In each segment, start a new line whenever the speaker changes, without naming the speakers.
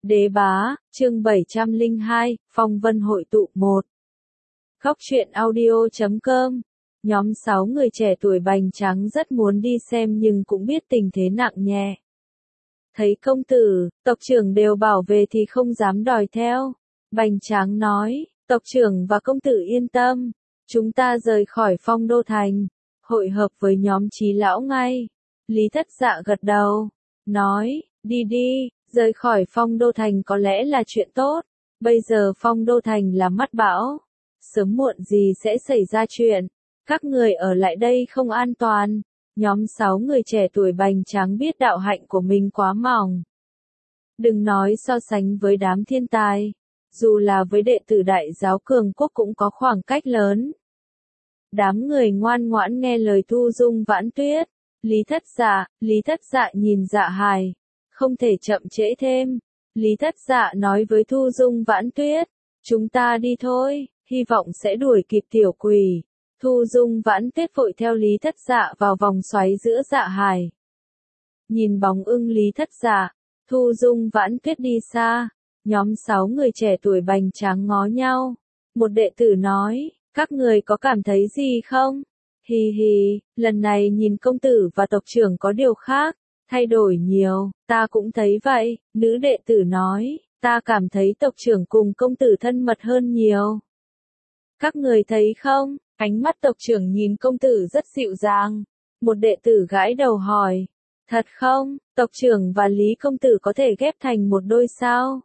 Đế bá, chương 702, phong vân hội tụ 1. Góc truyện audio.com. Nhóm 6 người trẻ tuổi bành trắng rất muốn đi xem nhưng cũng biết tình thế nặng nhẹ. Thấy công tử, tộc trưởng đều bảo về thì không dám đòi theo. Bành trắng nói, tộc trưởng và công tử yên tâm, chúng ta rời khỏi phong đô thành, hội hợp với nhóm Trí lão ngay. Lý Thất Dạ gật đầu, nói, đi đi, rời khỏi phong đô thành có lẽ là chuyện tốt, bây giờ phong đô thành là mắt bão, sớm muộn gì sẽ xảy ra chuyện, các người ở lại đây không an toàn. Nhóm 6 người trẻ tuổi bành trắng biết đạo hạnh của mình quá mỏng. Đừng nói so sánh với đám thiên tài, dù là với đệ tử đại giáo cường quốc cũng có khoảng cách lớn. Đám người ngoan ngoãn nghe lời Thu Dung Vãn Tuyết. Lý Thất Dạ nhìn Dạ Hài, không thể chậm trễ thêm. Lý Thất Dạ nói với Thu Dung Vãn Tuyết, chúng ta đi thôi, hy vọng sẽ đuổi kịp tiểu quỷ. Thu Dung Vãn Tuyết vội theo Lý Thất Dạ vào vòng xoáy giữa Dạ Hài. Nhìn bóng ưng Lý Thất Dạ, Thu Dung Vãn Tuyết đi xa, nhóm 6 người trẻ tuổi bành trắng ngó nhau. Một đệ tử nói, các người có cảm thấy gì không? Hì hì, lần này nhìn công tử và tộc trưởng có điều khác, thay đổi nhiều, ta cũng thấy vậy. Nữ đệ tử nói, ta cảm thấy tộc trưởng cùng công tử thân mật hơn nhiều. Các người thấy không, ánh mắt tộc trưởng nhìn công tử rất dịu dàng. Một đệ tử gãi đầu hỏi, thật không, tộc trưởng và Lý công tử có thể ghép thành một đôi sao?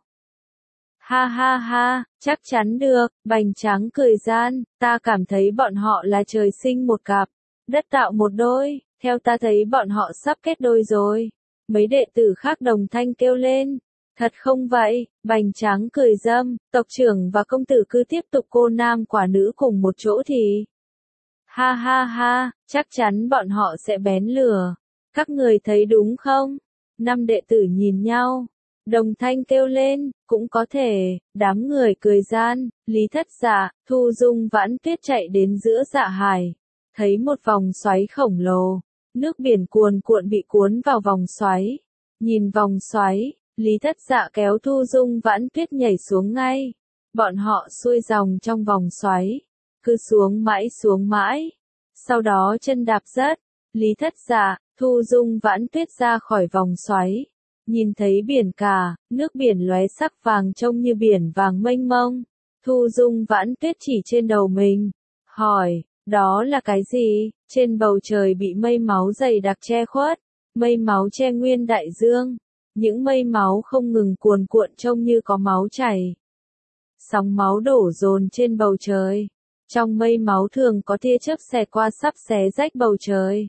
Ha ha ha, chắc chắn được, bành trắng cười gian, ta cảm thấy bọn họ là trời sinh một cặp, đất tạo một đôi, theo ta thấy bọn họ sắp kết đôi rồi. Mấy đệ tử khác đồng thanh kêu lên, thật không vậy, bành trắng cười dâm, tộc trưởng và công tử cứ tiếp tục cô nam quả nữ cùng một chỗ thì... Ha ha ha, chắc chắn bọn họ sẽ bén lửa, các người thấy đúng không? 5 đệ tử nhìn nhau. Đồng thanh kêu lên, cũng có thể, đám người cười gian. Lý Thất Dạ, Thu Dung Vãn Tuyết chạy đến giữa Dạ Hài, thấy một vòng xoáy khổng lồ, nước biển cuồn cuộn bị cuốn vào vòng xoáy. Nhìn vòng xoáy, Lý Thất Dạ kéo Thu Dung Vãn Tuyết nhảy xuống ngay. Bọn họ xuôi dòng trong vòng xoáy, cứ xuống mãi, sau đó chân đạp rớt. Lý Thất Dạ, Thu Dung Vãn Tuyết ra khỏi vòng xoáy. Nhìn thấy biển cả, nước biển lóe sắc vàng trông như biển vàng mênh mông. Thu Dung Vãn Tuyết chỉ trên đầu mình, hỏi, đó là cái gì? Trên bầu trời bị mây máu dày đặc che khuất, mây máu che nguyên đại dương. Những mây máu không ngừng cuồn cuộn trông như có máu chảy. Sóng máu đổ dồn trên bầu trời. Trong mây máu thường có tia chớp xẹt qua sắp xé rách bầu trời.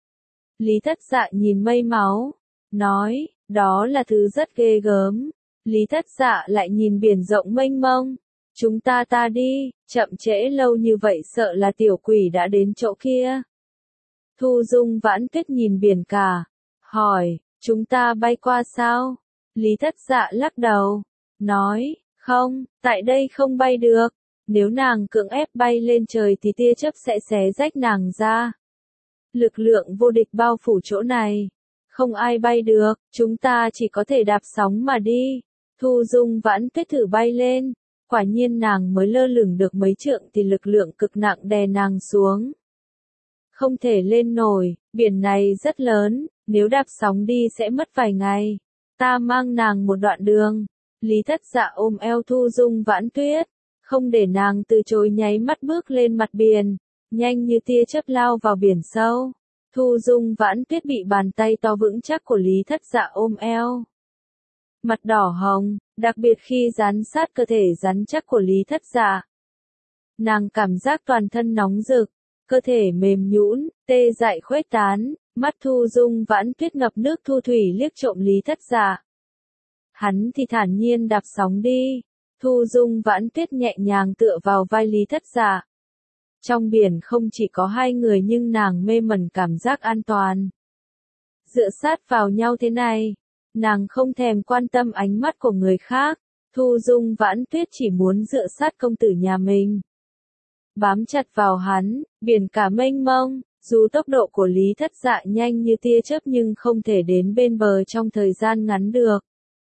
Lý Thất Dạ nhìn mây máu, nói, đó là thứ rất ghê gớm. Lý Thất Dạ lại nhìn biển rộng mênh mông. Chúng ta đi, chậm trễ lâu như vậy sợ là tiểu quỷ đã đến chỗ kia. Thu Dung Vãn Tuyết nhìn biển cả, hỏi, chúng ta bay qua sao? Lý Thất Dạ lắc đầu, nói, không, tại đây không bay được. Nếu nàng cưỡng ép bay lên trời thì tia chớp sẽ xé rách nàng ra. Lực lượng vô địch bao phủ chỗ này. Không ai bay được, chúng ta chỉ có thể đạp sóng mà đi. Thu Dung Vãn Tuyết thử bay lên. Quả nhiên nàng mới lơ lửng được mấy trượng thì lực lượng cực nặng đè nàng xuống. Không thể lên nổi, biển này rất lớn, nếu đạp sóng đi sẽ mất vài ngày. Ta mang nàng một đoạn đường. Lý Thất Dạ ôm eo Thu Dung Vãn Tuyết, không để nàng từ chối nháy mắt bước lên mặt biển, nhanh như tia chớp lao vào biển sâu. Thu Dung Vãn Tuyết bị bàn tay to vững chắc của Lý Thất Dạ ôm eo. Mặt đỏ hồng, đặc biệt khi dán sát cơ thể rắn chắc của Lý Thất Dạ. Nàng cảm giác toàn thân nóng rực, cơ thể mềm nhũn, tê dại khuếch tán, mắt Thu Dung Vãn Tuyết ngập nước thu thủy liếc trộm Lý Thất Dạ. Hắn thì thản nhiên đạp sóng đi. Thu Dung Vãn Tuyết nhẹ nhàng tựa vào vai Lý Thất Dạ. Trong biển không chỉ có hai người nhưng nàng mê mẩn cảm giác an toàn. Dựa sát vào nhau thế này, nàng không thèm quan tâm ánh mắt của người khác. Thu Dung Vãn Tuyết chỉ muốn dựa sát công tử nhà mình. Bám chặt vào hắn, biển cả mênh mông, dù tốc độ của Lý Thất Dạ nhanh như tia chớp nhưng không thể đến bên bờ trong thời gian ngắn được.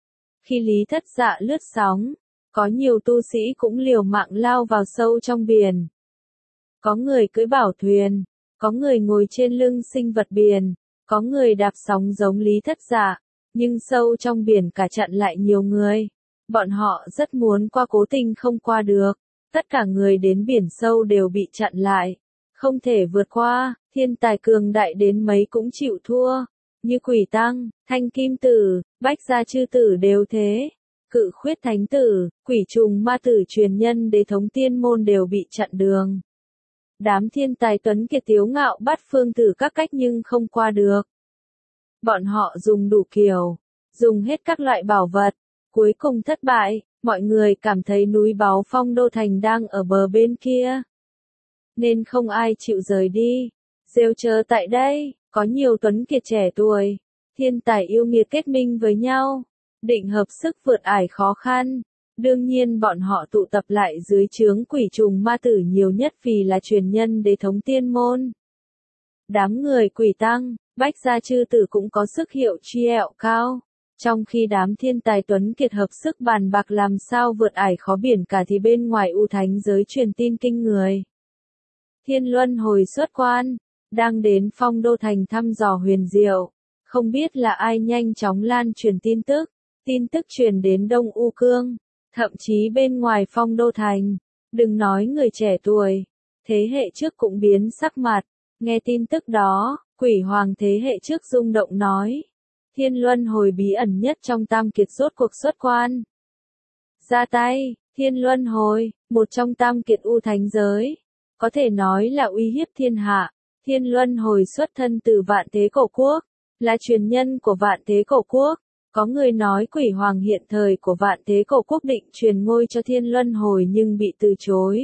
Khi Lý Thất Dạ lướt sóng, có nhiều tu sĩ cũng liều mạng lao vào sâu trong biển. Có người cưỡi bảo thuyền, có người ngồi trên lưng sinh vật biển, có người đạp sóng giống Lý Thất Dạ, nhưng sâu trong biển cả chặn lại nhiều người. Bọn họ rất muốn qua cố tình không qua được. Tất cả người đến biển sâu đều bị chặn lại, không thể vượt qua. Thiên tài cường đại đến mấy cũng chịu thua, như Quỷ Tăng, Thanh Kim Tử, Bách Gia Chư Tử đều thế. Cự Khuyết Thánh Tử, Quỷ Trùng Ma Tử truyền nhân đế thống tiên môn đều bị chặn đường. Đám thiên tài tuấn kiệt tiếu ngạo bắt phương thử các cách nhưng không qua được. Bọn họ dùng đủ kiểu, dùng hết các loại bảo vật, cuối cùng thất bại. Mọi người cảm thấy núi báu Phong Đô Thành đang ở bờ bên kia, nên không ai chịu rời đi. Rêu chờ tại đây, có nhiều tuấn kiệt trẻ tuổi, thiên tài yêu nghiệt kết minh với nhau, định hợp sức vượt ải khó khăn. Đương nhiên bọn họ tụ tập lại dưới trướng Quỷ Trùng Ma Tử nhiều nhất vì là truyền nhân đế thống tiên môn. Đám người Quỷ Tăng, Bách Gia Chư Tử cũng có sức hiệu trèo cao. Trong khi đám thiên tài tuấn kiệt hợp sức bàn bạc làm sao vượt ải khó biển cả thì bên ngoài U Thánh giới truyền tin kinh người. Thiên Luân hồi xuất quan, đang đến Phong Đô Thành thăm dò huyền diệu. Không biết là ai nhanh chóng lan truyền tin tức truyền đến Đông U Cương, thậm chí bên ngoài Phong Đô Thành. Đừng nói người trẻ tuổi, thế hệ trước cũng biến sắc mặt. Nghe tin tức đó, Quỷ Hoàng thế hệ trước rung động nói. Thiên Luân hồi bí ẩn nhất trong tam kiệt rốt cuộc xuất quan. Ra tay, Thiên Luân hồi, một trong tam kiệt U Thánh giới. Có thể nói là uy hiếp thiên hạ. Thiên Luân hồi xuất thân từ Vạn Thế Cổ Quốc, là truyền nhân của Vạn Thế Cổ Quốc. Có người nói Quỷ Hoàng hiện thời của Vạn Thế Cổ Quốc định truyền ngôi cho Thiên Luân hồi nhưng bị từ chối.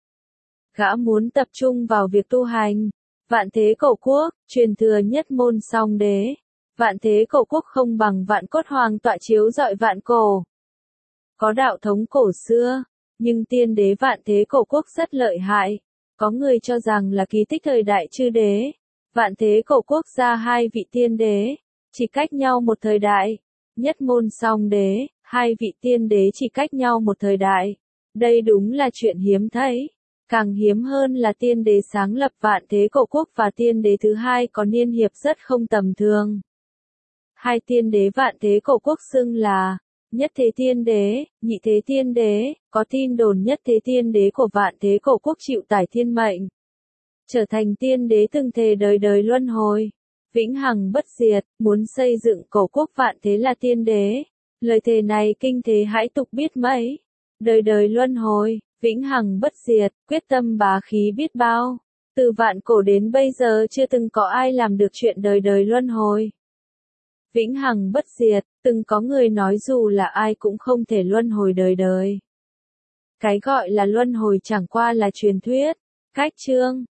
Gã muốn tập trung vào việc tu hành. Vạn Thế Cổ Quốc, truyền thừa nhất môn song đế. Vạn Thế Cổ Quốc không bằng Vạn Cốt Hoàng tọa chiếu rọi vạn cổ. Có đạo thống cổ xưa, nhưng tiên đế Vạn Thế Cổ Quốc rất lợi hại. Có người cho rằng là kỳ tích thời đại chư đế. Vạn Thế Cổ Quốc ra hai vị tiên đế, chỉ cách nhau một thời đại. Nhất môn song đế, hai vị tiên đế chỉ cách nhau một thời đại. Đây đúng là chuyện hiếm thấy. Càng hiếm hơn là tiên đế sáng lập Vạn Thế Cổ Quốc và tiên đế thứ hai có niên hiệp rất không tầm thường. Hai tiên đế Vạn Thế Cổ Quốc xưng là Nhất Thế Tiên Đế, Nhị Thế Tiên Đế. Có tin đồn Nhất Thế Tiên Đế của Vạn Thế Cổ Quốc chịu tải thiên mệnh, trở thành tiên đế từng thề đời đời luân hồi, vĩnh hằng bất diệt, muốn xây dựng cổ quốc vạn thế là tiên đế. Lời thề này kinh thế hãi tục biết mấy. Đời đời luân hồi, vĩnh hằng bất diệt, quyết tâm bá khí biết bao. Từ vạn cổ đến bây giờ chưa từng có ai làm được chuyện đời đời luân hồi. Vĩnh hằng bất diệt, từng có người nói dù là ai cũng không thể luân hồi đời đời. Cái gọi là luân hồi chẳng qua là truyền thuyết. Cách chương